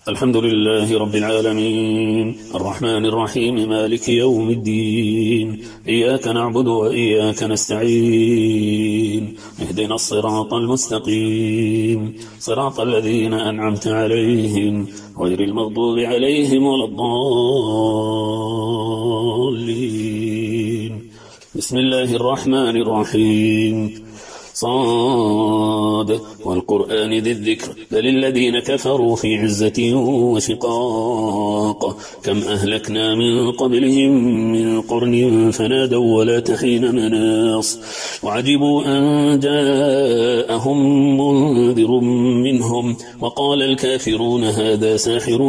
الحمد لله رب العالمين الرحمن الرحيم مالك يوم الدين إياك نعبد وإياك نستعين اهدنا الصراط المستقيم صراط الذين أنعمت عليهم غير المغضوب عليهم ولا الضالين. بسم الله الرحمن الرحيم. صاد والقرآن ذي الذكر بل الذين كفروا في عزة وشقاق كم أهلكنا من قبلهم من قرن فنادوا ولا تحين مناص وعجبوا أن جاءهم منذر منهم وقال الكافرون هذا ساحر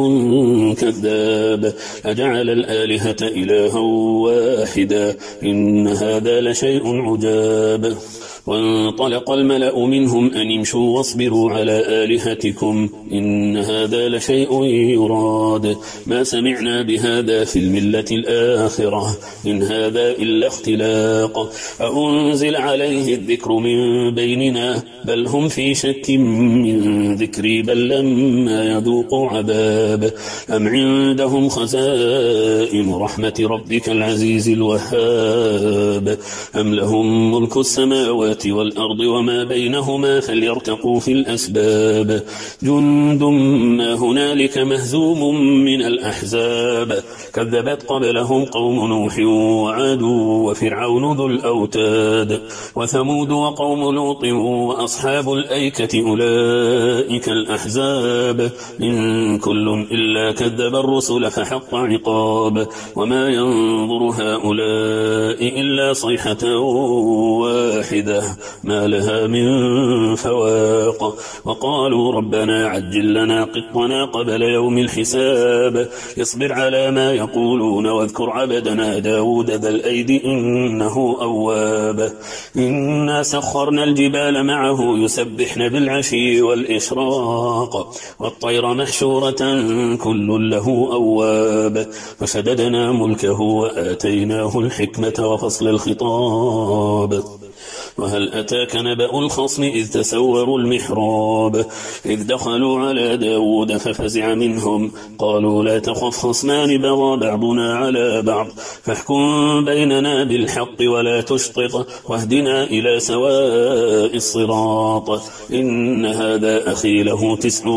كذاب أجعل الآلهة إلها واحدا إن هذا لشيء عجاب. وانطلق الملأ منهم أن امشوا واصبروا على آلهتكم إن هذا لشيء يراد ما سمعنا بهذا في الملة الآخرة إن هذا إلا اختلاق أأنزل عليه الذكر من بيننا بل هم في شك من ذكري بل لما يذوقوا عذاب أم عندهم خزائن رحمة ربك العزيز الوهاب أم لهم ملك السماوات والأرض وما بينهما فليرتقوا في الأسباب جند ما هنالك مهزوم من الأحزاب كذبت قبلهم قوم نوح وعاد وفرعون ذو الأوتاد وثمود وقوم لوط وأصحاب الأيكة أولئك الأحزاب إن كل إلا كذب الرسل فحق عقاب وما ينظر هؤلاء إلا صيحة واحدة ما لها من فواق وقالوا ربنا عجل لنا قطنا قبل يوم الحساب اصبر على ما يقولون واذكر عبدنا داود ذا الأيد إنه أواب إنا سخرنا الجبال معه يسبحن بالعشي والإشراق والطير محشورة كل له أواب وشددنا ملكه وآتيناه الحكمة وفصل الخطاب وهل أتاك نبأ الخصم إذ تسوروا المحراب إذ دخلوا على داود ففزع منهم قالوا لا تخف خصمان بغى بعضنا على بعض فاحكم بيننا بالحق ولا تشطط واهدنا إلى سواء الصراط إن هذا أخي له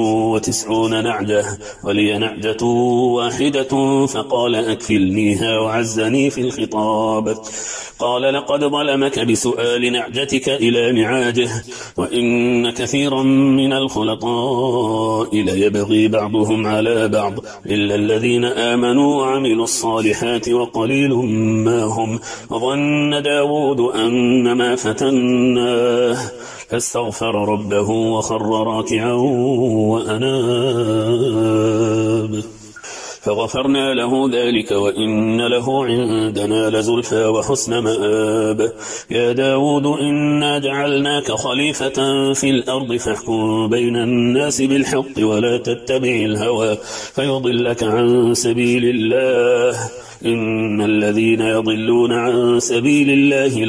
99 نعجة ولي نعجة واحدة فقال أكفلنيها وعزني في الخطاب قال لقد ظلمك بسؤال نعجتك إلى نعاجه وإن كثيرا من الخلطاء ليبغي بعضهم على بعض إلا الذين آمنوا وعملوا الصالحات وقليل ما هم وظن داود أنما فتناه فاستغفر ربه وخر راكعا وأناب فغفرنا له ذلك وإن له عندنا لزلفى وحسن مآب يا داود إنا جعلناك خليفة في الأرض فاحكم بين الناس بالحق ولا تتبع الهوى فيضلك عن سبيل الله إن الذين يضلون عن سبيل الله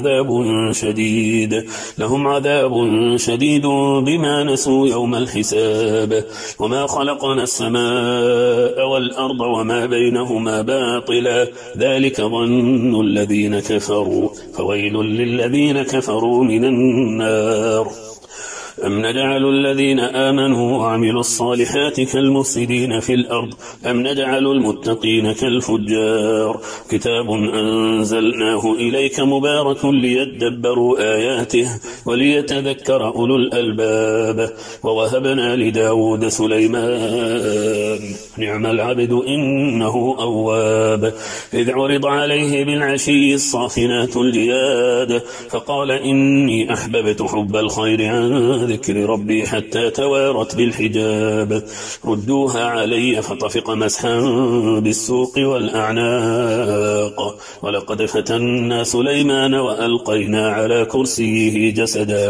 لهم عذاب شديد بما نسوا يوم الحساب وما خلقنا السماء والأرض وما بينهما باطلا ذلك ظن الذين كفروا فويل للذين كفروا من النار أم نجعل الذين آمنوا وعملوا الصالحات كالمفسدين في الأرض أم نجعل المتقين كالفجار كتاب أنزلناه إليك مبارك ليدبروا آياته وليتذكر أولو الألباب ووهبنا لداود سليمان نعم العبد إنه أواب إذ عرض عليه بالعشي الصافنات الجياد فقال إني أحببت حب الخير عن ذكر ربي حتى توارت بالحجاب ردوها علي فطفق مسحا بالسوق والأعناق ولقد فتنا سليمان وألقينا على كرسيه جسدا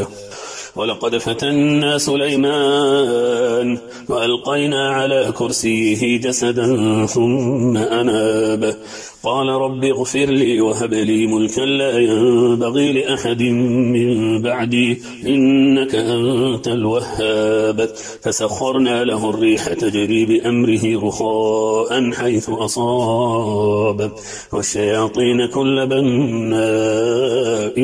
ثم أناب قال رب اغفر لي وهب لي ملكا لا ينبغي لأحد من بعدي إنك أنت الوهاب فسخرنا له الريح تجري بأمره رخاء حيث أصاب والشياطين كل بناء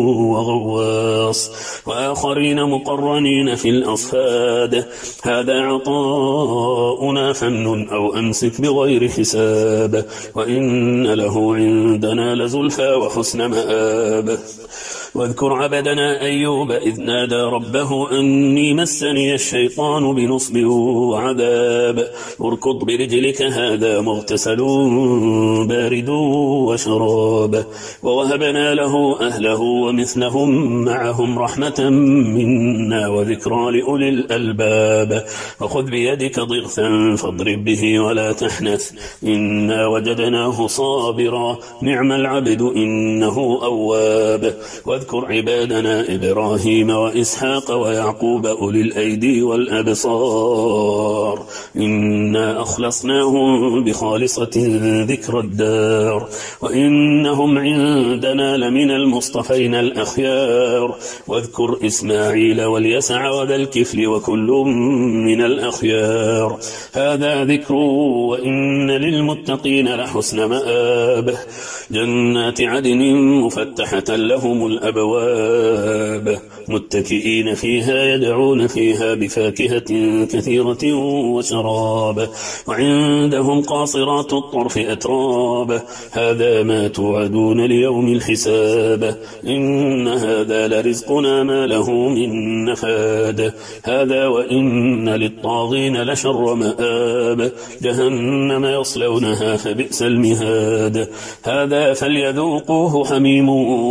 وغواص وآخرين مقرنين في الأصفاد هذا عطاؤنا فمن أو أمسك بغير حساب وإن له عندنا لزلفى وحسن مآب واذكر عبدنا أيوب إذ نادى ربه أني مسني الشيطان بنصب وعذاب اركض برجلك هذا مغتسل بارد وشراب ووهبنا له أهله ومثلهم معهم رحمة منا وذكرى لأولي الألباب وخذ بيدك ضغثا فاضرب به ولا تحنث إنا وجدناه صابرا نعم العبد إنه أواب واذكر عبادنا إبراهيم وإسحاق ويعقوب أولي الأيدي والأبصار إنا أخلصناهم بخالصة ذكر الدار وإنهم عندنا لمن المصطفين الأخيار واذكر إسماعيل واليسع وذا الكفل وكل من الأخيار هذا ذكر وإن للمتقين لحسن مآب جنات عدن مفتحة لهم الأبواب متكئين فيها يدعون فيها بفاكهة كثيرة وشراب وعندهم قاصرات الطرف أتراب هذا ما توعدون ليوم الحساب إن هذا لرزقنا ما له من نفاد هذا وإن للطاغين لشر مآب جهنم يصلونها فبئس المهاد هذا فليذوقوه حميم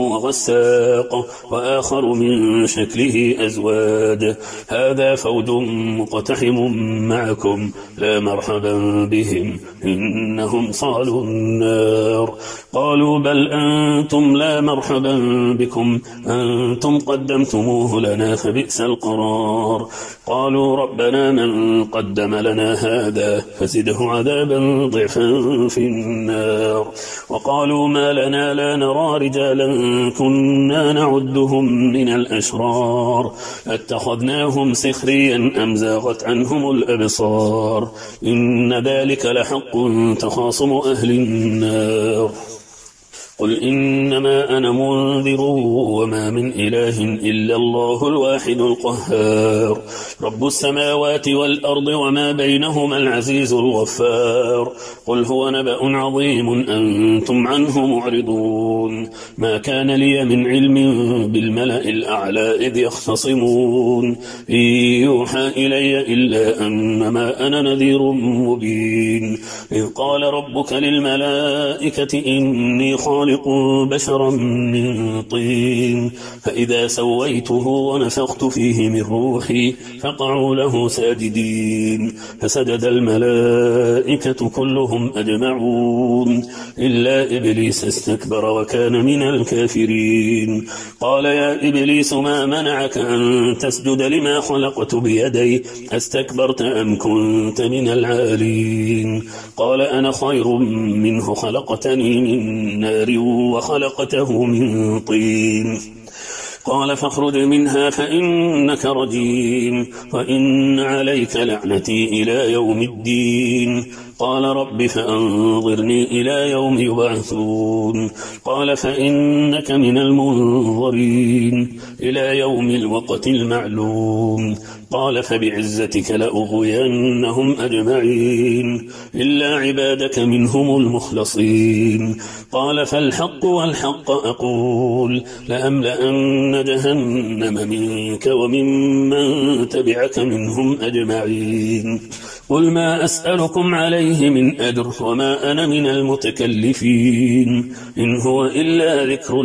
وغساق وآخر من شكله أزواج هذا فوج مقتحم معكم لا مرحبا بهم إنهم صالوا النار قالوا بل أنتم لا مرحبا بكم أنتم قدمتموه لنا فبئس القرار قالوا ربنا من قدم لنا هذا فزده عذابا ضعفا في النار وقالوا ما لنا لا نرى رجالا كنا نعدهم من الأشرار اتخذناهم سخريا أم زاغت عنهم الأبصار إن ذلك لحق تخاصم أهل النار قل إنما أنا منذر وما من إله إلا الله الواحد القهار رب السماوات والأرض وما بينهما العزيز الغفار قل هو نبأ عظيم أنتم عنه معرضون ما كان لي من علم بالملأ الأعلى إذ يختصمون إن يوحى إلي إلا أنما أنا نذير مبين إذ قال ربك للملائكة إني خالق بشرا من طين فإذا سويته ونفخت فيه من روحي فقعوا له ساجدين فسجد الملائكة كلهم أجمعون إلا إبليس استكبر وكان من الكافرين قال يا إبليس ما منعك أن تسجد لما خلقت بيدي أستكبرت أم كنت من العالين قال أنا خير منه خلقتني من نار وخلقته من طين قال فاخرج منها فإنك رجيم وإن عليك لعنتي إلى يوم الدين قال رب فأنظرني إلى يوم يبعثون قال فإنك من المنظرين إلى يوم الوقت المعلوم قال فبعزتك لأغوينهم أجمعين إلا عبادك منهم المخلصين قال فالحق والحق أقول لأملأن جهنم منك وممن تبعك منهم أجمعين قل ما أسألكم عليه من أجر وما أنا من المتكلفين إن هو إلا ذكر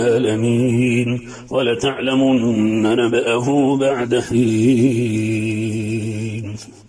للعالمين ولتعلمن نبأه بعد حين